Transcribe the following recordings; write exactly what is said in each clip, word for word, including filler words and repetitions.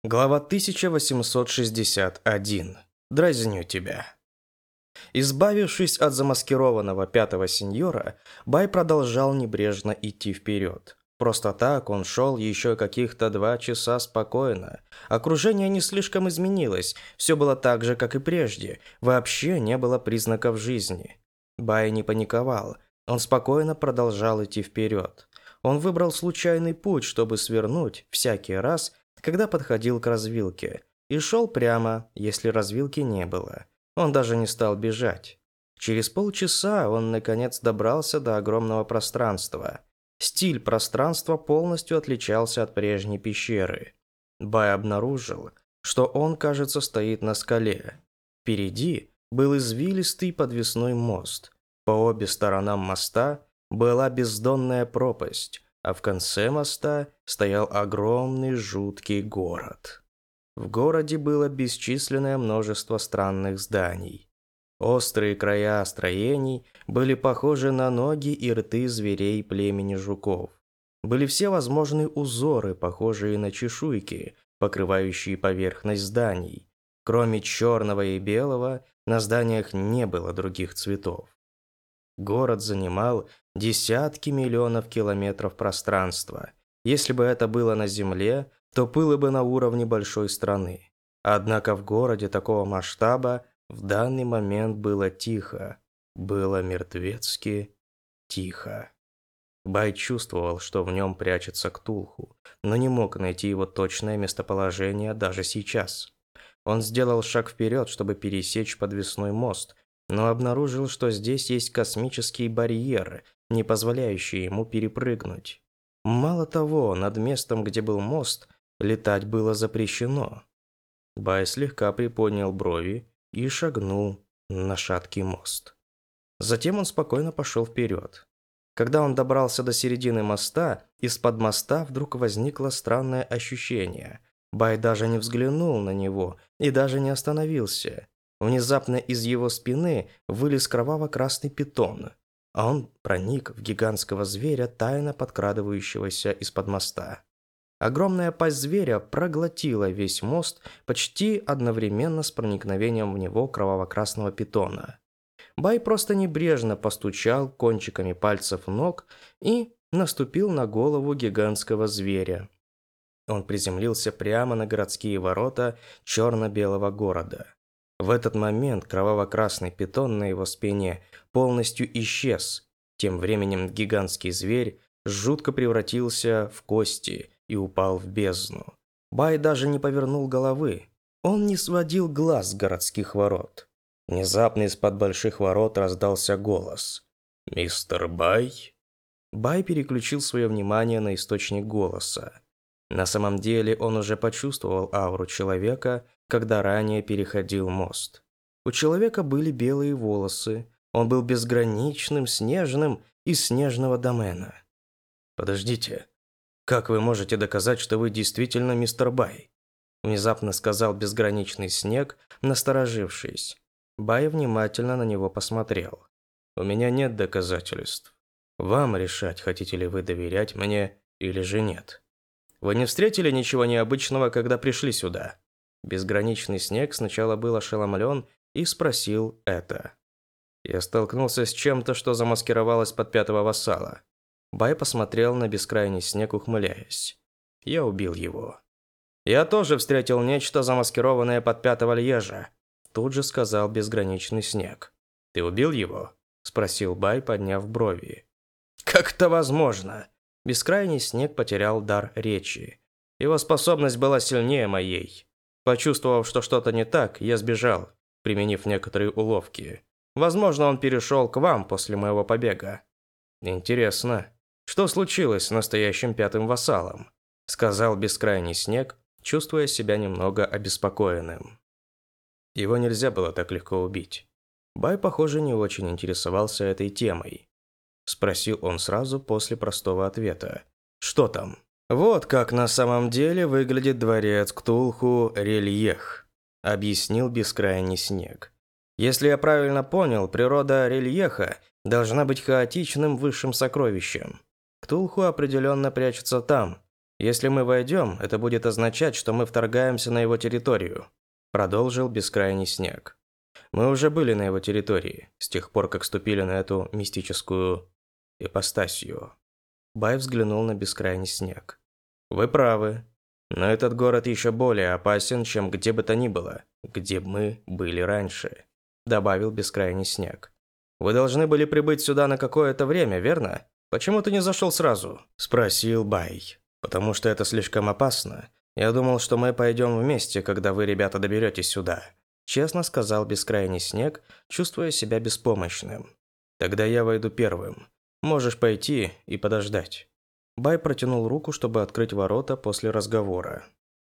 Глава тысяча восемьсот шестьдесят один. Дразню тебя. Избавившись от замаскированного пятого сеньора, Бай продолжал небрежно идти вперед. Просто так он шел еще каких-то два часа спокойно. Окружение не слишком изменилось, все было так же, как и прежде, вообще не было признаков жизни. Бай не паниковал, он спокойно продолжал идти вперед. Он выбрал случайный путь, чтобы свернуть всякий раз, когда подходил к развилке, и шел прямо, если развилки не было. Он даже не стал бежать. Через полчаса он, наконец, добрался до огромного пространства. Стиль пространства полностью отличался от прежней пещеры. Бай обнаружил, что он, кажется, стоит на скале. Впереди был извилистый подвесной мост. По обе сторонам моста была бездонная пропасть, а в конце моста стоял огромный жуткий город. В городе было бесчисленное множество странных зданий. Острые края строений были похожи на ноги и рты зверей племени жуков. Были все возможные узоры, похожие на чешуйки, покрывающие поверхность зданий. Кроме черного и белого, на зданиях не было других цветов. Город занимал десятки миллионов километров пространства. Если бы это было на Земле, то было бы на уровне большой страны. Однако в городе такого масштаба в данный момент было тихо. Было мертвецки тихо. Бай чувствовал, что в нем прячется Ктулху, но не мог найти его точное местоположение даже сейчас. Он сделал шаг вперед, чтобы пересечь подвесной мост, но обнаружил, что здесь есть космический барьер, не позволяющий ему перепрыгнуть. Мало того, над местом, где был мост, летать было запрещено. Бай слегка приподнял брови и шагнул на шаткий мост. Затем он спокойно пошел вперед. Когда он добрался до середины моста, из-под моста вдруг возникло странное ощущение. Бай даже не взглянул на него и даже не остановился. Внезапно из его спины вылез кроваво-красный питон, а он проник в гигантского зверя, тайно подкрадывающегося из-под моста. Огромная пасть зверя проглотила весь мост почти одновременно с проникновением в него кроваво-красного питона. Бай просто небрежно постучал кончиками пальцев ног и наступил на голову гигантского зверя. Он приземлился прямо на городские ворота черно-белого города. В этот момент кроваво-красный питон на его спине полностью исчез. Тем временем гигантский зверь жутко превратился в кости и упал в бездну. Бай даже не повернул головы. Он не сводил глаз с городских ворот. Внезапно из-под больших ворот раздался голос. «Мистер Бай?» Бай переключил свое внимание на источник голоса. На самом деле он уже почувствовал ауру человека, когда ранее переходил мост. У человека были белые волосы, он был безграничным, снежным из снежного домена. «Подождите, как вы можете доказать, что вы действительно мистер Бай?» Внезапно сказал безграничный снег, насторожившись. Бай внимательно на него посмотрел. «У меня нет доказательств. Вам решать, хотите ли вы доверять мне или же нет. Вы не встретили ничего необычного, когда пришли сюда?» Безграничный снег сначала был ошеломлен и спросил это. «Я столкнулся с чем-то, что замаскировалось под пятого вассала». Бай посмотрел на бескрайний снег, ухмыляясь. «Я убил его». «Я тоже встретил нечто, замаскированное под пятого льежа», тут же сказал безграничный снег. «Ты убил его?» спросил Бай, подняв брови. «Как это возможно?» Бескрайний снег потерял дар речи. Его способность была сильнее моей. Почувствовав, что что-то не так, я сбежал, применив некоторые уловки. Возможно, он перешел к вам после моего побега. «Интересно, что случилось с настоящим пятым вассалом?» сказал бескрайний снег, чувствуя себя немного обеспокоенным. Его нельзя было так легко убить. Бай, похоже, не очень интересовался этой темой. Спросил он сразу после простого ответа. «Что там?» «Вот как на самом деле выглядит дворец Ктулху Рельех», объяснил бескрайний снег. «Если я правильно понял, природа Рельеха должна быть хаотичным высшим сокровищем. Ктулху определенно прячется там, Если мы войдем, это будет означать, что мы вторгаемся на его территорию», – продолжил бескрайний снег. «Мы уже были на его территории, с тех пор, как ступили на эту мистическую ипостасию». Бай взглянул на бескрайний снег. «Вы правы. Но этот город еще более опасен, чем где бы то ни было, где мы были раньше», – добавил бескрайний снег. «Вы должны были прибыть сюда на какое-то время, верно? Почему ты не зашел сразу?» – спросил Бай. «Потому что это слишком опасно. Я думал, что мы пойдем вместе, когда вы, ребята, доберетесь сюда», – честно сказал бескрайний снег, чувствуя себя беспомощным. «Тогда я войду первым. Можешь пойти и подождать». Бай протянул руку, чтобы открыть ворота после разговора.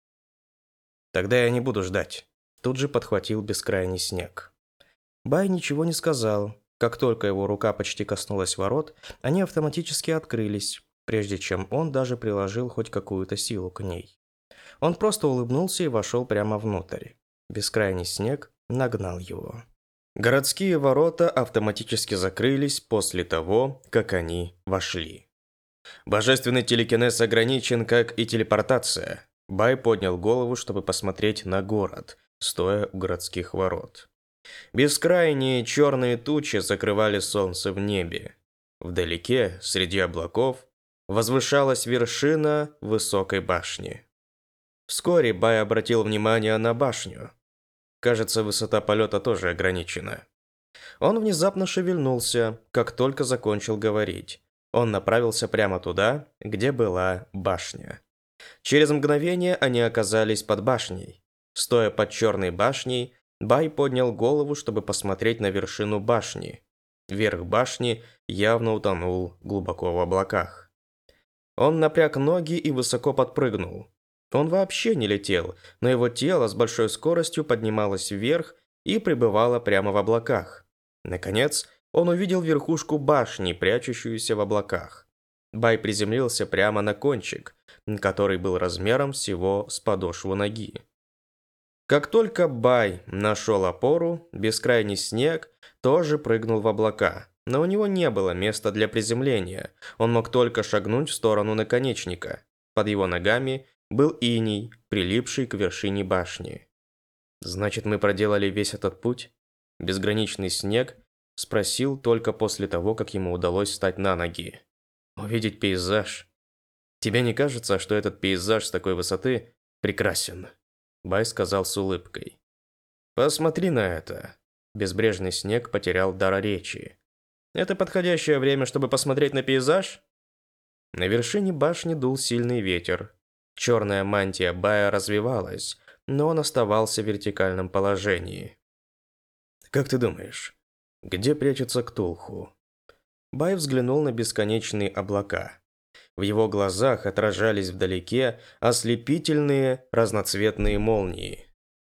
«Тогда я не буду ждать», – тут же подхватил бескрайний снег. Бай ничего не сказал. Как только его рука почти коснулась ворот, они автоматически открылись, прежде чем он даже приложил хоть какую-то силу к ней. Он просто улыбнулся и вошел прямо внутрь. Бескрайний снег нагнал его. Городские ворота автоматически закрылись после того, как они вошли. Божественный телекинез ограничен, как и телепортация. Бай поднял голову, чтобы посмотреть на город, стоя у городских ворот. Бескрайние черные тучи закрывали солнце в небе. Вдалеке, среди облаков, возвышалась вершина высокой башни. Вскоре Бай обратил внимание на башню. Кажется, высота полета тоже ограничена. Он внезапно шевельнулся, как только закончил говорить. Он направился прямо туда, где была башня. Через мгновение они оказались под башней. Стоя под черной башней, Бай поднял голову, чтобы посмотреть на вершину башни. Верх башни явно утонул глубоко в облаках. Он напряг ноги и высоко подпрыгнул. Он вообще не летел, но его тело с большой скоростью поднималось вверх и пребывало прямо в облаках. Наконец, он увидел верхушку башни, прячущуюся в облаках. Бай приземлился прямо на кончик, который был размером всего с подошву ноги. Как только Бай нашел опору, бескрайний снег тоже прыгнул в облака, но у него не было места для приземления, он мог только шагнуть в сторону наконечника. Под его ногами был иней, прилипший к вершине башни. «Значит, мы проделали весь этот путь?» Безграничный снег спросил только после того, как ему удалось встать на ноги. «Увидеть пейзаж. Тебе не кажется, что этот пейзаж с такой высоты прекрасен?» Бай сказал с улыбкой. «Посмотри на это». Безбрежный снег потерял дар речи. «Это подходящее время, чтобы посмотреть на пейзаж?» На вершине башни дул сильный ветер. Черная мантия Бая развивалась, но он оставался в вертикальном положении. «Как ты думаешь, где прячется Ктулху?» Бай взглянул на бесконечные облака. В его глазах отражались вдалеке ослепительные разноцветные молнии.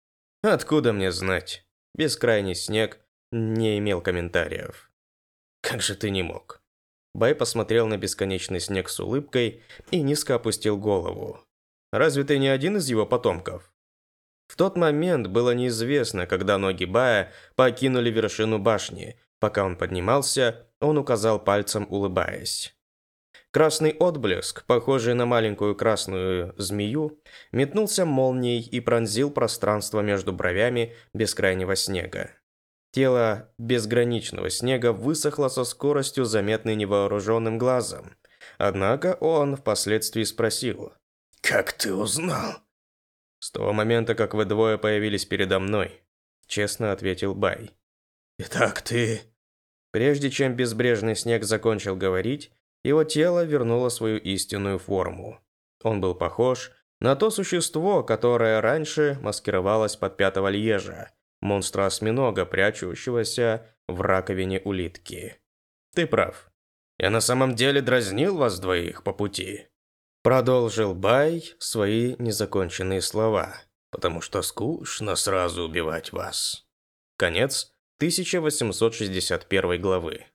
«Откуда мне знать?» Бескрайний снег не имел комментариев. «Как же ты не мог?» Бай посмотрел на бесконечный снег с улыбкой и низко опустил голову. «Разве ты не один из его потомков?» В тот момент было неизвестно, когда ноги Бая покинули вершину башни. Пока он поднимался, он указал пальцем, улыбаясь. Красный отблеск, похожий на маленькую красную змею, метнулся молнией и пронзил пространство между бровями бескрайнего снега. Тело безграничного снега высохло со скоростью, заметной невооруженным глазом. Однако он впоследствии спросил: «Как ты узнал?» «С того момента, как вы двое появились передо мной», — честно ответил Бай. «Итак ты...» Прежде чем безбрежный снег закончил говорить, его тело вернуло свою истинную форму. Он был похож на то существо, которое раньше маскировалось под пятого льежа, монстра-осьминога, прячущегося в раковине улитки. «Ты прав. Я на самом деле дразнил вас двоих по пути», — продолжил Бай свои незаконченные слова, «потому что скучно сразу убивать вас». Конец тысяча восемьсот шестьдесят первой главы.